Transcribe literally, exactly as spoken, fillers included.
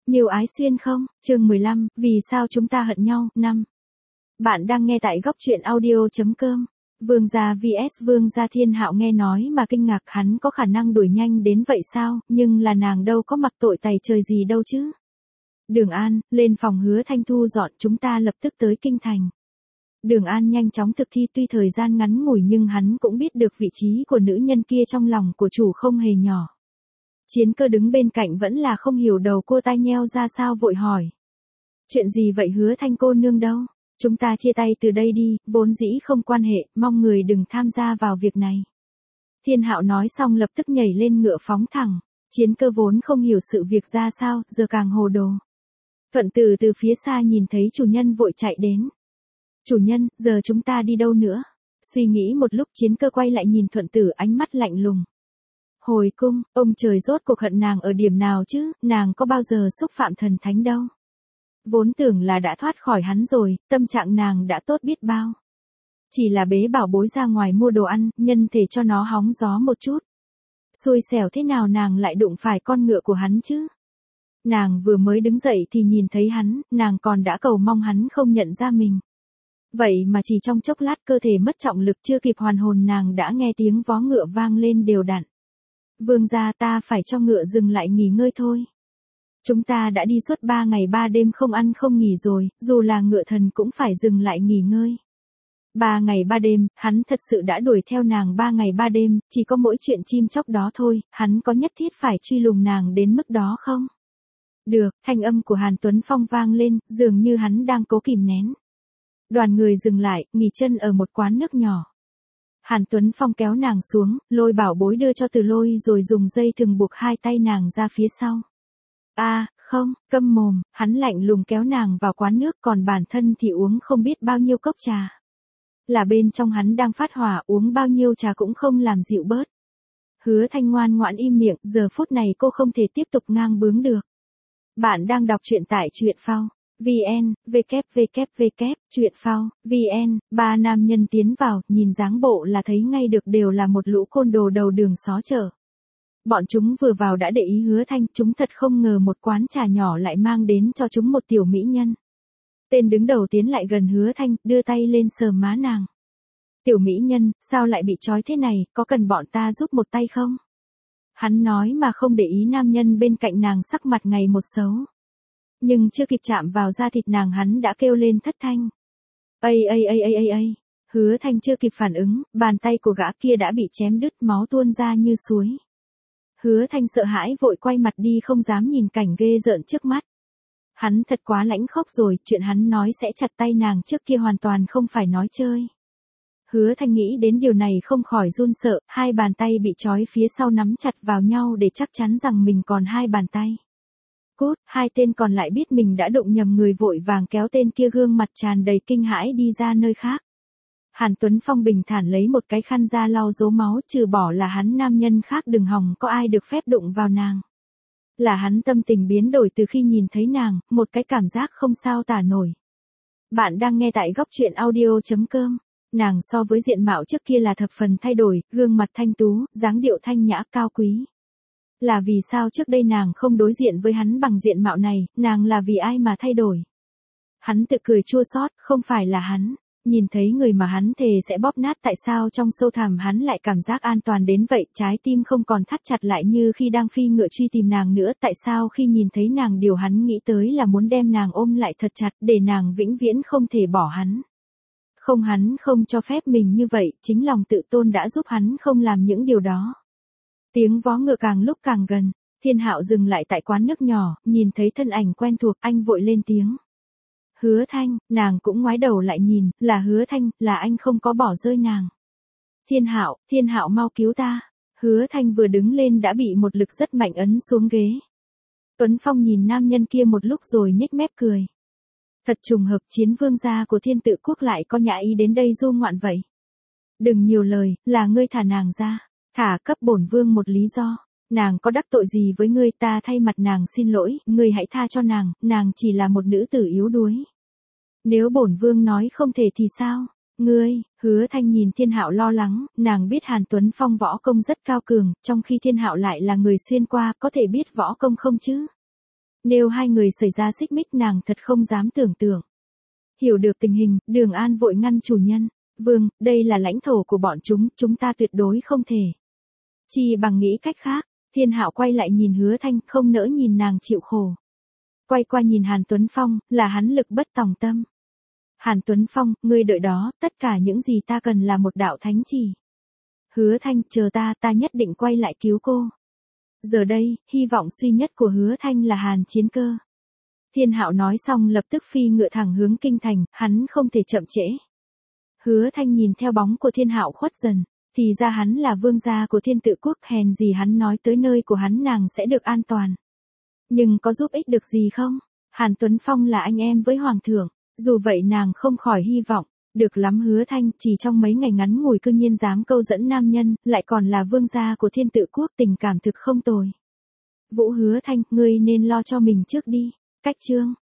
Miêu Ái Xuyên không? Chương mười lăm, vì sao chúng ta hận nhau? Năm. Bạn đang nghe tại góc truyện audio.com. Vương gia vs Vương gia. Thiên Hạo nghe nói mà kinh ngạc, hắn có khả năng đuổi nhanh đến vậy sao, nhưng là nàng đâu có mặc tội tày trời gì đâu chứ. Đường An, lên phòng Hứa Thanh thu dọn, chúng ta lập tức tới kinh thành. Đường An nhanh chóng thực thi, tuy thời gian ngắn ngủi nhưng hắn cũng biết được vị trí của nữ nhân kia trong lòng của chủ không hề nhỏ. Chiến Cơ đứng bên cạnh vẫn là không hiểu đầu cô tai nheo ra sao, vội hỏi. Chuyện gì vậy Hứa Thanh cô nương đâu? Chúng ta chia tay từ đây đi, vốn dĩ không quan hệ, mong người đừng tham gia vào việc này. Thiên Hạo nói xong lập tức nhảy lên ngựa phóng thẳng. Chiến Cơ vốn không hiểu sự việc ra sao, giờ càng hồ đồ. Thuận Tử từ phía xa nhìn thấy chủ nhân vội chạy đến. Chủ nhân, giờ chúng ta đi đâu nữa? Suy nghĩ một lúc Chiến Cơ quay lại nhìn Thuận Tử, ánh mắt lạnh lùng. Hồi cung, ông trời rốt cuộc hận nàng ở điểm nào chứ, nàng có bao giờ xúc phạm thần thánh đâu. Vốn tưởng là đã thoát khỏi hắn rồi, tâm trạng nàng đã tốt biết bao. Chỉ là bế bảo bối ra ngoài mua đồ ăn, nhân thể cho nó hóng gió một chút. Xui xẻo thế nào nàng lại đụng phải con ngựa của hắn chứ. Nàng vừa mới đứng dậy thì nhìn thấy hắn, nàng còn đã cầu mong hắn không nhận ra mình. Vậy mà chỉ trong chốc lát cơ thể mất trọng lực, chưa kịp hoàn hồn nàng đã nghe tiếng vó ngựa vang lên đều đặn. Vương gia, ta phải cho ngựa dừng lại nghỉ ngơi thôi. Chúng ta đã đi suốt ba ngày ba đêm không ăn không nghỉ rồi, dù là ngựa thần cũng phải dừng lại nghỉ ngơi. Ba ngày ba đêm, hắn thật sự đã đuổi theo nàng ba ngày ba đêm, chỉ có mỗi chuyện chim chóc đó thôi, hắn có nhất thiết phải truy lùng nàng đến mức đó không? Được, thanh âm của Hàn Tuấn Phong vang lên, dường như hắn đang cố kìm nén. Đoàn người dừng lại, nghỉ chân ở một quán nước nhỏ. Hàn Tuấn Phong kéo nàng xuống, lôi bảo bối đưa cho Từ Lôi rồi dùng dây thừng buộc hai tay nàng ra phía sau. A, à, không, câm mồm, hắn lạnh lùng kéo nàng vào quán nước, còn bản thân thì uống không biết bao nhiêu cốc trà. Là bên trong hắn đang phát hỏa, uống bao nhiêu trà cũng không làm dịu bớt. Hứa Thanh ngoan ngoãn im miệng, giờ phút này cô không thể tiếp tục ngang bướng được. Bạn đang đọc truyện tại truyện phao. vn, www, truyện phao, vn, ba nam nhân tiến vào, nhìn dáng bộ là thấy ngay được đều là một lũ côn đồ đầu đường xó chợ. Bọn chúng vừa vào đã để ý Hứa Thanh, chúng thật không ngờ một quán trà nhỏ lại mang đến cho chúng một tiểu mỹ nhân. Tên đứng đầu tiến lại gần Hứa Thanh, đưa tay lên sờ má nàng. Tiểu mỹ nhân, sao lại bị trói thế này, có cần bọn ta giúp một tay không? Hắn nói mà không để ý nam nhân bên cạnh nàng sắc mặt ngày một xấu. Nhưng chưa kịp chạm vào da thịt nàng hắn đã kêu lên thất thanh. Ây ây ây ây ây ây. Hứa Thanh chưa kịp phản ứng, bàn tay của gã kia đã bị chém đứt, máu tuôn ra như suối. Hứa Thanh sợ hãi vội quay mặt đi, không dám nhìn cảnh ghê rợn trước mắt. Hắn thật quá lãnh khốc rồi, chuyện hắn nói sẽ chặt tay nàng trước kia hoàn toàn không phải nói chơi. Hứa Thanh nghĩ đến điều này không khỏi run sợ, hai bàn tay bị trói phía sau nắm chặt vào nhau để chắc chắn rằng mình còn hai bàn tay. Cút, hai tên còn lại biết mình đã đụng nhầm người vội vàng kéo tên kia gương mặt tràn đầy kinh hãi đi ra nơi khác. Hàn Tuấn Phong bình thản lấy một cái khăn ra lau dấu máu, trừ bỏ là hắn nam nhân khác đừng hòng có ai được phép đụng vào nàng. Là hắn tâm tình biến đổi từ khi nhìn thấy nàng, một cái cảm giác không sao tả nổi. Bạn đang nghe tại góc truyện audio.com. Nàng so với diện mạo trước kia là thập phần thay đổi, gương mặt thanh tú, dáng điệu thanh nhã cao quý. Là vì sao trước đây nàng không đối diện với hắn bằng diện mạo này, nàng là vì ai mà thay đổi? Hắn tự cười chua xót, không phải là hắn. Nhìn thấy người mà hắn thề sẽ bóp nát, tại sao trong sâu thẳm hắn lại cảm giác an toàn đến vậy, trái tim không còn thắt chặt lại như khi đang phi ngựa truy tìm nàng nữa, tại sao khi nhìn thấy nàng điều hắn nghĩ tới là muốn đem nàng ôm lại thật chặt để nàng vĩnh viễn không thể bỏ hắn. Không, hắn không cho phép mình như vậy, chính lòng tự tôn đã giúp hắn không làm những điều đó. Tiếng vó ngựa càng lúc càng gần, Thiên Hạo dừng lại tại quán nước nhỏ, nhìn thấy thân ảnh quen thuộc, anh vội lên tiếng. Hứa Thanh, nàng cũng ngoái đầu lại nhìn, là Hứa Thanh, là anh không có bỏ rơi nàng. Thiên Hạo, Thiên Hạo mau cứu ta. Hứa Thanh vừa đứng lên đã bị một lực rất mạnh ấn xuống ghế. Tuấn Phong nhìn nam nhân kia một lúc rồi nhếch mép cười. Thật trùng hợp, chiến vương gia của Thiên Tự Quốc lại có nhã ý đến đây du ngoạn vậy. Đừng nhiều lời, là ngươi thả nàng ra. Thả cấp bổn vương một lý do. Nàng có đắc tội gì với ngươi, ta thay mặt nàng xin lỗi, ngươi hãy tha cho nàng, nàng chỉ là một nữ tử yếu đuối. Nếu bổn vương nói không thể thì sao? Ngươi, Hứa Thanh nhìn Thiên Hạo lo lắng, nàng biết Hàn Tuấn Phong võ công rất cao cường, trong khi Thiên Hạo lại là người xuyên qua, có thể biết võ công không chứ? Nếu hai người xảy ra xích mích nàng thật không dám tưởng tượng. Hiểu được tình hình, Đường An vội ngăn chủ nhân. Vương, đây là lãnh thổ của bọn chúng, chúng ta tuyệt đối không thể. Chỉ bằng nghĩ cách khác, Thiên Hạo quay lại nhìn Hứa Thanh, không nỡ nhìn nàng chịu khổ. Quay qua nhìn Hàn Tuấn Phong, là hắn lực bất tòng tâm. Hàn Tuấn Phong, ngươi đợi đó, tất cả những gì ta cần là một đạo thánh chỉ. Hứa Thanh, chờ ta, ta nhất định quay lại cứu cô. Giờ đây, hy vọng duy nhất của Hứa Thanh là Hàn Chiến Cơ. Thiên Hạo nói xong lập tức phi ngựa thẳng hướng kinh thành, hắn không thể chậm trễ. Hứa Thanh nhìn theo bóng của Thiên Hạo khuất dần, thì ra hắn là vương gia của Thiên Tự Quốc, hèn gì hắn nói tới nơi của hắn nàng sẽ được an toàn. Nhưng có giúp ích được gì không? Hàn Tuấn Phong là anh em với Hoàng thượng, dù vậy nàng không khỏi hy vọng. Được lắm Hứa Thanh, chỉ trong mấy ngày ngắn ngủi cư nhiên dám câu dẫn nam nhân, lại còn là vương gia của Thiên Tự Quốc, tình cảm thực không tồi. Vũ Hứa Thanh, ngươi nên lo cho mình trước đi. Cách chương